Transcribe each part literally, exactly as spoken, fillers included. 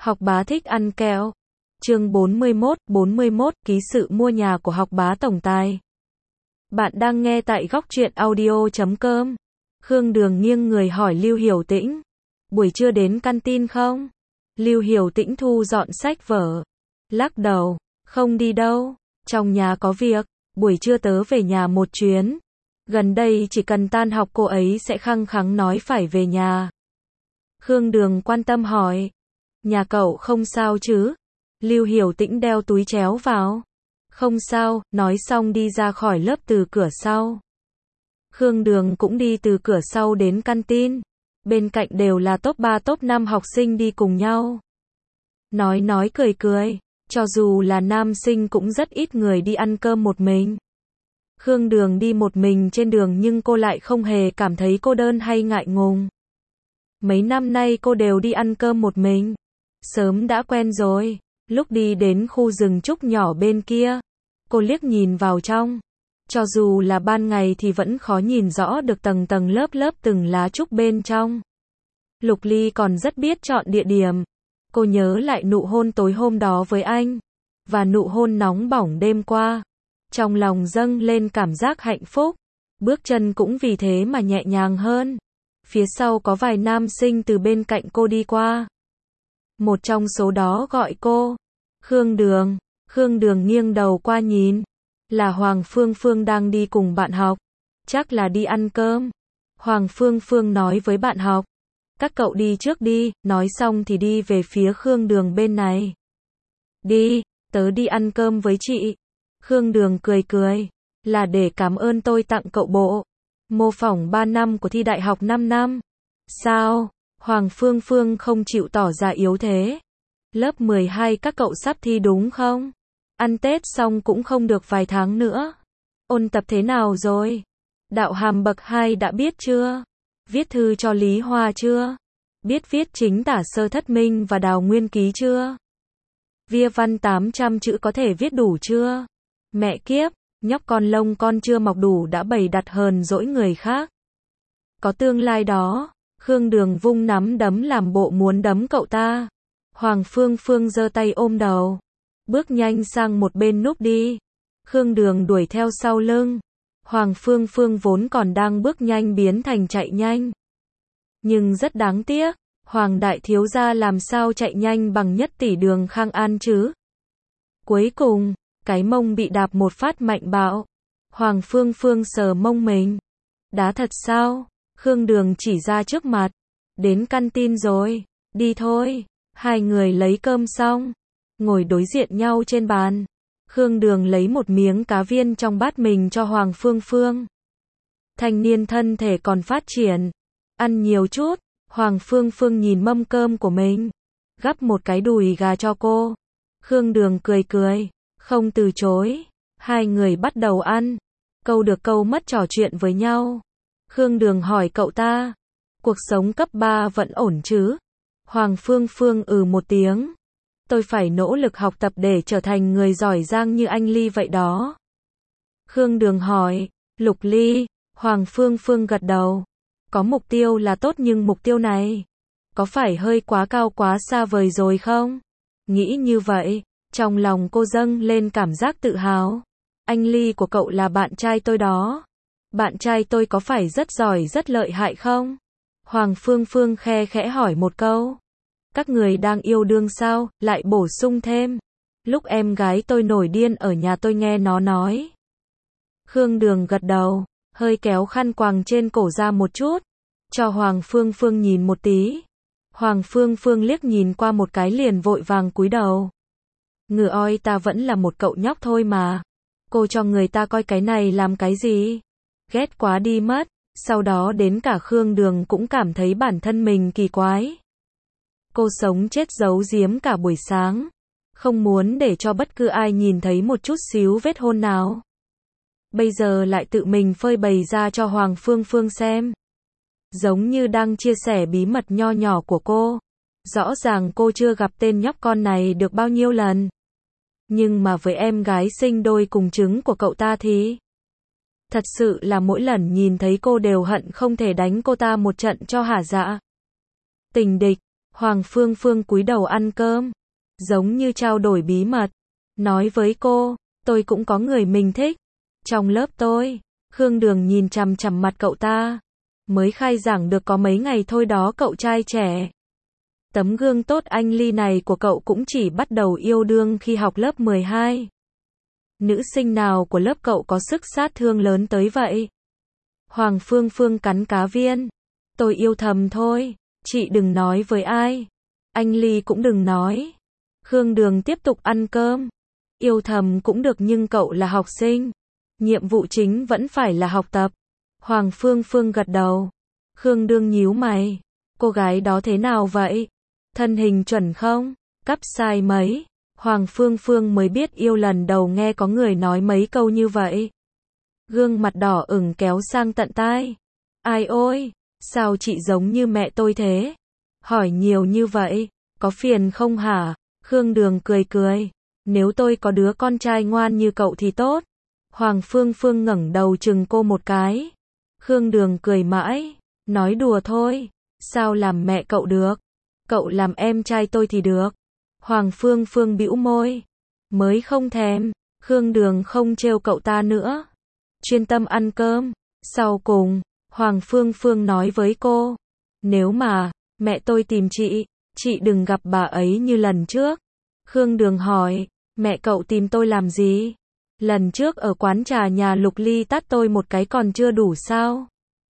Học bá thích ăn kẹo. Chương bốn mươi mốt, bốn mươi mốt, ký sự mua nhà của học bá tổng tài. Bạn đang nghe tại góc truyện audio chấm com. Khương Đường nghiêng người hỏi Lưu Hiểu Tĩnh. Buổi trưa đến canteen không? Lưu Hiểu Tĩnh thu dọn sách vở. Lắc đầu. Không đi đâu. Trong nhà có việc. Buổi trưa tớ về nhà một chuyến. Gần đây chỉ cần tan học cô ấy sẽ khăng khăng nói phải về nhà. Khương Đường quan tâm hỏi. Nhà cậu không sao chứ? Lưu Hiểu Tĩnh đeo túi chéo vào. Không sao, nói xong đi ra khỏi lớp từ cửa sau. Khương Đường cũng đi từ cửa sau đến canteen. Bên cạnh đều là top ba top năm học sinh đi cùng nhau. Nói nói cười cười, cho dù là nam sinh cũng rất ít người đi ăn cơm một mình. Khương Đường đi một mình trên đường nhưng cô lại không hề cảm thấy cô đơn hay ngại ngùng. Mấy năm nay cô đều đi ăn cơm một mình. Sớm đã quen rồi. Lúc đi đến khu rừng trúc nhỏ bên kia, cô liếc nhìn vào trong. Cho dù là ban ngày thì vẫn khó nhìn rõ được tầng tầng lớp lớp từng lá trúc bên trong. Lục Ly còn rất biết chọn địa điểm. Cô nhớ lại nụ hôn tối hôm đó với anh, và nụ hôn nóng bỏng đêm qua. Trong lòng dâng lên cảm giác hạnh phúc. Bước chân cũng vì thế mà nhẹ nhàng hơn. Phía sau có vài nam sinh từ bên cạnh cô đi qua. Một trong số đó gọi cô. Khương Đường. Khương Đường nghiêng đầu qua nhìn. Là Hoàng Phương Phương đang đi cùng bạn học. Chắc là đi ăn cơm. Hoàng Phương Phương nói với bạn học. Các cậu đi trước đi, nói xong thì đi về phía Khương Đường bên này. Đi, tớ đi ăn cơm với chị. Khương Đường cười cười. Là để cảm ơn tôi tặng cậu bộ mô phỏng ba năm của thi đại học năm năm. Sao? Hoàng Phương Phương không chịu tỏ ra yếu thế. Lớp mười hai các cậu sắp thi đúng không? Ăn Tết xong cũng không được vài tháng nữa. Ôn tập thế nào rồi? Đạo hàm bậc hai đã biết chưa? Viết thư cho Lý Hoa chưa? Biết viết chính tả sơ thất minh và đào nguyên ký chưa? Via văn tám trăm chữ có thể viết đủ chưa? Mẹ kiếp, nhóc con lông con chưa mọc đủ đã bày đặt hờn dỗi người khác. Có tương lai đó. Khương Đường vung nắm đấm làm bộ muốn đấm cậu ta. Hoàng Phương Phương giơ tay ôm đầu. Bước nhanh sang một bên núp đi. Khương Đường đuổi theo sau lưng. Hoàng Phương Phương vốn còn đang bước nhanh biến thành chạy nhanh. Nhưng rất đáng tiếc. Hoàng đại thiếu gia làm sao chạy nhanh bằng nhất tỷ đường Khang An chứ? Cuối cùng, cái mông bị đạp một phát mạnh bạo. Hoàng Phương Phương sờ mông mình. Đá thật sao? Khương Đường chỉ ra trước mặt. Đến canteen rồi. Đi thôi. Hai người lấy cơm xong. Ngồi đối diện nhau trên bàn. Khương Đường lấy một miếng cá viên trong bát mình cho Hoàng Phương Phương. Thanh niên thân thể còn phát triển. Ăn nhiều chút. Hoàng Phương Phương nhìn mâm cơm của mình. Gắp một cái đùi gà cho cô. Khương Đường cười cười. Không từ chối. Hai người bắt đầu ăn. Câu được câu mất trò chuyện với nhau. Khương Đường hỏi cậu ta. Cuộc sống cấp ba vẫn ổn chứ? Hoàng Phương Phương ừ một tiếng. Tôi phải nỗ lực học tập để trở thành người giỏi giang như anh Ly vậy đó. Khương Đường hỏi. Lục Ly. Hoàng Phương Phương gật đầu. Có mục tiêu là tốt nhưng mục tiêu này có phải hơi quá cao quá xa vời rồi không? Nghĩ như vậy, trong lòng cô dâng lên cảm giác tự hào. Anh Ly của cậu là bạn trai tôi đó. Bạn trai tôi có phải rất giỏi rất lợi hại không? Hoàng Phương Phương khe khẽ hỏi một câu. Các người đang yêu đương sao? Lại bổ sung thêm. Lúc em gái tôi nổi điên ở nhà tôi nghe nó nói. Khương Đường gật đầu, hơi kéo khăn quàng trên cổ ra một chút. Cho Hoàng Phương Phương nhìn một tí. Hoàng Phương Phương liếc nhìn qua một cái liền vội vàng cúi đầu. Ngừ oi ta vẫn là một cậu nhóc thôi mà. Cô cho người ta coi cái này làm cái gì? Ghét quá đi mất. Sau đó đến cả Khương Đường cũng cảm thấy bản thân mình kỳ quái. Cô sống chết giấu giếm cả buổi sáng. Không muốn để cho bất cứ ai nhìn thấy một chút xíu vết hôn nào. Bây giờ lại tự mình phơi bày ra cho Hoàng Phương Phương xem. Giống như đang chia sẻ bí mật nho nhỏ của cô. Rõ ràng cô chưa gặp tên nhóc con này được bao nhiêu lần. Nhưng mà với em gái sinh đôi cùng trứng của cậu ta thì... Thật sự là mỗi lần nhìn thấy cô đều hận không thể đánh cô ta một trận cho hả dạ. Tình địch, Hoàng Phương Phương cúi đầu ăn cơm, giống như trao đổi bí mật, nói với cô, tôi cũng có người mình thích. Trong lớp tôi, Khương Đường nhìn chằm chằm mặt cậu ta, mới khai giảng được có mấy ngày thôi đó cậu trai trẻ. Tấm gương tốt anh Ly này của cậu cũng chỉ bắt đầu yêu đương khi học lớp mười hai. Nữ sinh nào của lớp cậu có sức sát thương lớn tới vậy? Hoàng Phương Phương cắn cá viên. Tôi yêu thầm thôi, chị đừng nói với ai. Anh Ly cũng đừng nói. Khương Đường tiếp tục ăn cơm. Yêu thầm cũng được nhưng cậu là học sinh. Nhiệm vụ chính vẫn phải là học tập. Hoàng Phương Phương gật đầu. Khương Đường nhíu mày. Cô gái đó thế nào vậy? Thân hình chuẩn không? Cắp sai mấy? Hoàng Phương Phương mới biết yêu lần đầu nghe có người nói mấy câu như vậy. Gương mặt đỏ ửng kéo sang tận tai. Ai ôi, sao chị giống như mẹ tôi thế? Hỏi nhiều như vậy, có phiền không hả? Khương Đường cười cười. Nếu tôi có đứa con trai ngoan như cậu thì tốt. Hoàng Phương Phương ngẩng đầu chừng cô một cái. Khương Đường cười mãi. Nói đùa thôi. Sao làm mẹ cậu được? Cậu làm em trai tôi thì được. Hoàng Phương Phương bĩu môi. Mới không thèm. Khương Đường không trêu cậu ta nữa. Chuyên tâm ăn cơm. Sau cùng, Hoàng Phương Phương nói với cô. Nếu mà, mẹ tôi tìm chị, chị đừng gặp bà ấy như lần trước. Khương Đường hỏi, mẹ cậu tìm tôi làm gì? Lần trước ở quán trà nhà Lục Ly tát tôi một cái còn chưa đủ sao?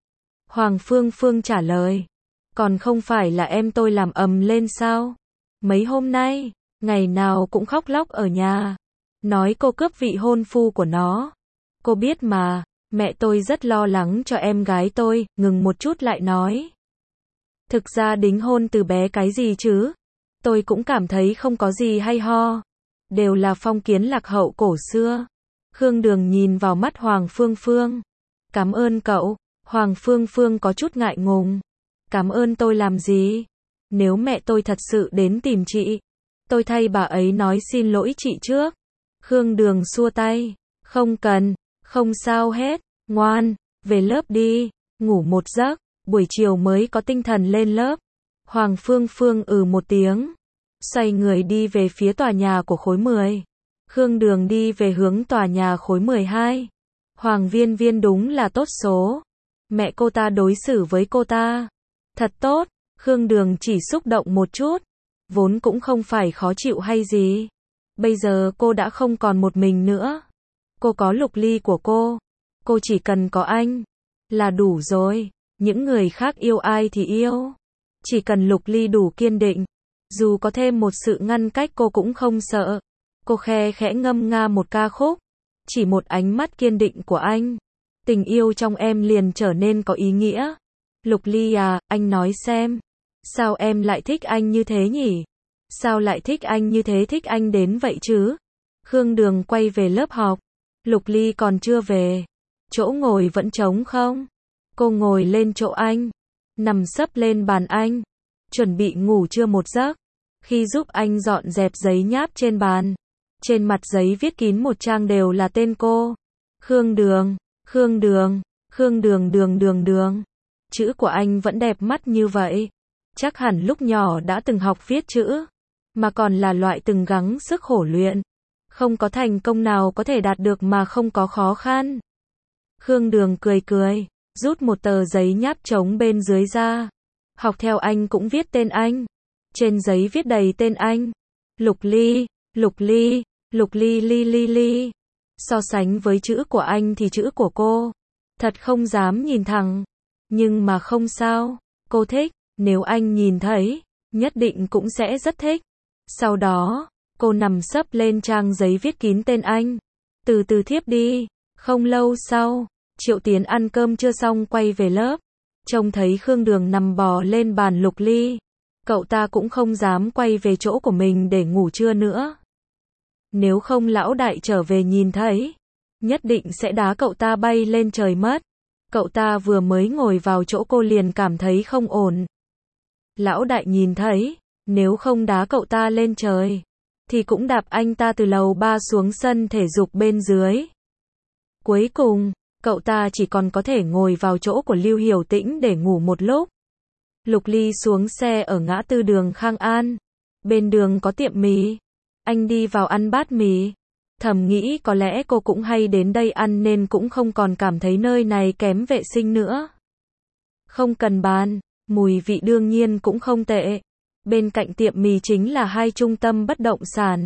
Hoàng Phương Phương trả lời. Còn không phải là em tôi làm ầm lên sao? Mấy hôm nay, ngày nào cũng khóc lóc ở nhà. Nói cô cướp vị hôn phu của nó. Cô biết mà, mẹ tôi rất lo lắng cho em gái tôi, ngừng một chút lại nói. Thực ra đính hôn từ bé cái gì chứ? Tôi cũng cảm thấy không có gì hay ho. Đều là phong kiến lạc hậu cổ xưa. Khương Đường nhìn vào mắt Hoàng Phương Phương. Cảm ơn cậu. Hoàng Phương Phương có chút ngại ngùng. Cảm ơn tôi làm gì? Nếu mẹ tôi thật sự đến tìm chị, tôi thay bà ấy nói xin lỗi chị trước. Khương Đường xua tay. Không cần, không sao hết. Ngoan, về lớp đi, ngủ một giấc, buổi chiều mới có tinh thần lên lớp. Hoàng Phương Phương ừ một tiếng, xoay người đi về phía tòa nhà của khối mười. Khương Đường đi về hướng tòa nhà khối mười hai. Hoàng Viên Viên đúng là tốt số. Mẹ cô ta đối xử với cô ta thật tốt. Khương Đường chỉ xúc động một chút, vốn cũng không phải khó chịu hay gì. Bây giờ cô đã không còn một mình nữa. Cô có Lục Ly của cô. Cô chỉ cần có anh là đủ rồi. Những người khác yêu ai thì yêu. Chỉ cần Lục Ly đủ kiên định, dù có thêm một sự ngăn cách cô cũng không sợ. Cô khe khẽ ngâm nga một ca khúc. Chỉ một ánh mắt kiên định của anh, tình yêu trong em liền trở nên có ý nghĩa. Lục Ly à, anh nói xem, sao em lại thích anh như thế nhỉ? Sao lại thích anh như thế, thích anh đến vậy chứ? Khương Đường quay về lớp học. Lục Ly còn chưa về. Chỗ ngồi vẫn trống không? Cô ngồi lên chỗ anh, nằm sấp lên bàn anh, chuẩn bị ngủ trưa một giấc. Khi giúp anh dọn dẹp giấy nháp trên bàn, trên mặt giấy viết kín một trang đều là tên cô. Khương Đường, Khương Đường, Khương Đường đường đường đường. Chữ của anh vẫn đẹp mắt như vậy. Chắc hẳn lúc nhỏ đã từng học viết chữ, mà còn là loại từng gắng sức khổ luyện. Không có thành công nào có thể đạt được mà không có khó khăn. Khương Đường cười cười, rút một tờ giấy nháp trống bên dưới ra. Học theo anh cũng viết tên anh. Trên giấy viết đầy tên anh. Lục Ly, Lục Ly, Lục Ly Ly Ly Ly. So sánh với chữ của anh thì chữ của cô, thật không dám nhìn thẳng. Nhưng mà không sao, cô thích, nếu anh nhìn thấy, nhất định cũng sẽ rất thích. Sau đó, cô nằm sấp lên trang giấy viết kín tên anh, từ từ thiếp đi. Không lâu sau, Triệu Tiến ăn cơm chưa xong quay về lớp, trông thấy Khương Đường nằm bò lên bàn Lục Ly. Cậu ta cũng không dám quay về chỗ của mình để ngủ trưa nữa. Nếu không lão đại trở về nhìn thấy, nhất định sẽ đá cậu ta bay lên trời mất. Cậu ta vừa mới ngồi vào chỗ cô liền cảm thấy không ổn. Lão đại nhìn thấy, nếu không đá cậu ta lên trời, thì cũng đạp anh ta từ lầu ba xuống sân thể dục bên dưới. Cuối cùng, cậu ta chỉ còn có thể ngồi vào chỗ của Lưu Hiểu Tĩnh để ngủ một lúc. Lục Ly xuống xe ở ngã tư đường Khang An. Bên đường có tiệm mì. Anh đi vào ăn bát mì. Thầm nghĩ có lẽ cô cũng hay đến đây ăn nên cũng không còn cảm thấy nơi này kém vệ sinh nữa. Không cần bàn, mùi vị đương nhiên cũng không tệ. Bên cạnh tiệm mì chính là hai trung tâm bất động sản.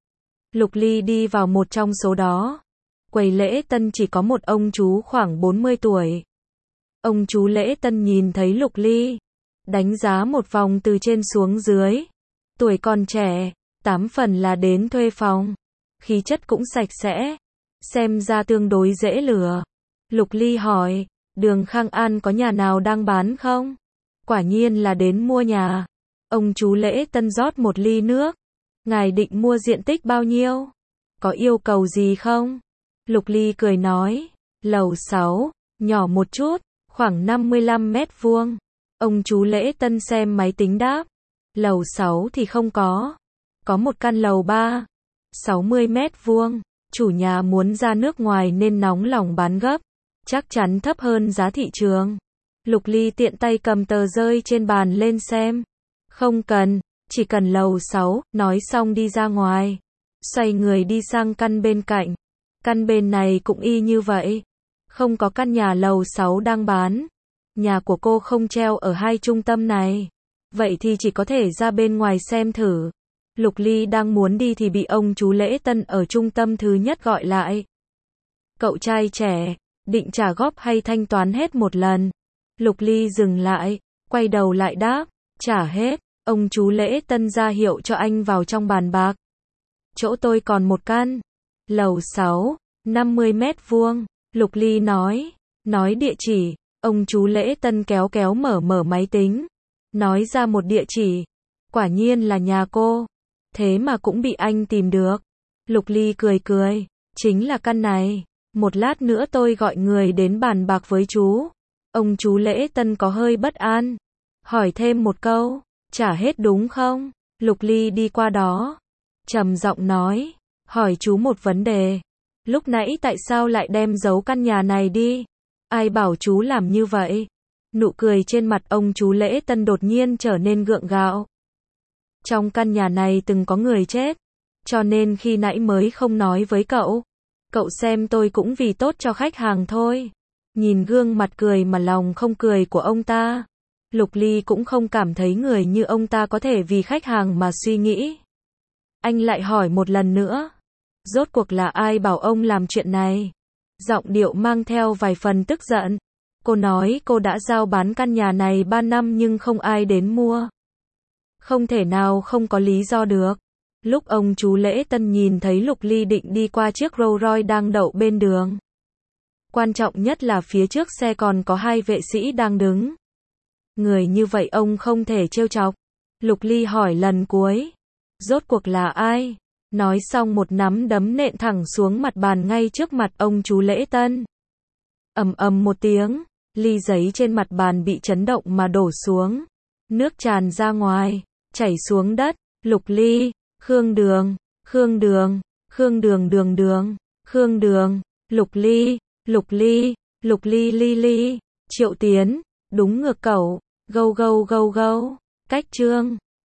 Lục Ly đi vào một trong số đó. Quầy lễ tân chỉ có một ông chú khoảng bốn mươi tuổi. Ông chú lễ tân nhìn thấy Lục Ly, đánh giá một vòng từ trên xuống dưới. Tuổi còn trẻ, tám phần là đến thuê phòng. Khí chất cũng sạch sẽ, xem ra tương đối dễ lừa. Lục Ly hỏi, đường Khang An có nhà nào đang bán không? Quả nhiên là đến mua nhà. Ông chú lễ tân rót một ly nước. Ngài định mua diện tích bao nhiêu? Có yêu cầu gì không? Lục Ly cười nói, lầu sáu, nhỏ một chút, khoảng năm mươi lăm mét vuông. Ông chú lễ tân xem máy tính đáp, lầu sáu thì không có. Có một căn lầu ba, sáu mươi mét vuông. Chủ nhà muốn ra nước ngoài nên nóng lòng bán gấp. Chắc chắn thấp hơn giá thị trường. Lục Ly tiện tay cầm tờ rơi trên bàn lên xem. Không cần, chỉ cần lầu sáu, nói xong đi ra ngoài. Xoay người đi sang căn bên cạnh. Căn bên này cũng y như vậy. Không có căn nhà lầu sáu đang bán. Nhà của cô không treo ở hai trung tâm này. Vậy thì chỉ có thể ra bên ngoài xem thử. Lục Ly đang muốn đi thì bị ông chú lễ tân ở trung tâm thứ nhất gọi lại. Cậu trai trẻ, định trả góp hay thanh toán hết một lần? Lục Ly dừng lại, quay đầu lại đáp, trả hết. Ông chú lễ tân ra hiệu cho anh vào trong bàn bạc. Chỗ tôi còn một căn. Lầu sáu, năm mươi mét vuông. Lục Ly nói. Nói địa chỉ. Ông chú lễ tân kéo kéo mở mở máy tính. Nói ra một địa chỉ. Quả nhiên là nhà cô. Thế mà cũng bị anh tìm được. Lục Ly cười cười. Chính là căn này. Một lát nữa tôi gọi người đến bàn bạc với chú. Ông chú lễ tân có hơi bất an. Hỏi thêm một câu. Trả hết đúng không? Lục Ly đi qua đó. Trầm giọng nói. Hỏi chú một vấn đề. Lúc nãy tại sao lại đem giấu căn nhà này đi? Ai bảo chú làm như vậy? Nụ cười trên mặt ông chú lễ tân đột nhiên trở nên gượng gạo. Trong căn nhà này từng có người chết. Cho nên khi nãy mới không nói với cậu. Cậu xem tôi cũng vì tốt cho khách hàng thôi. Nhìn gương mặt cười mà lòng không cười của ông ta. Lục Ly cũng không cảm thấy người như ông ta có thể vì khách hàng mà suy nghĩ. Anh lại hỏi một lần nữa. Rốt cuộc là ai bảo ông làm chuyện này? Giọng điệu mang theo vài phần tức giận. Cô nói cô đã giao bán căn nhà này ba năm nhưng không ai đến mua. Không thể nào không có lý do được. Lúc ông chú lễ tân nhìn thấy Lục Ly định đi qua chiếc Rolls Royce đang đậu bên đường. Quan trọng nhất là phía trước xe còn có hai vệ sĩ đang đứng. Người như vậy ông không thể trêu chọc. Lục Ly hỏi lần cuối. Rốt cuộc là ai? Nói xong một nắm đấm nện thẳng xuống mặt bàn ngay trước mặt ông chú lễ tân. Ầm ầm một tiếng, ly giấy trên mặt bàn bị chấn động mà đổ xuống. Nước tràn ra ngoài, chảy xuống đất. Lục Ly, Khương Đường, Khương Đường, Khương Đường đường đường, Khương Đường, Lục Ly, Lục Ly, Lục Ly ly ly, Triệu Tiến, đúng ngược cẩu, gâu gâu gâu gâu, cách chương.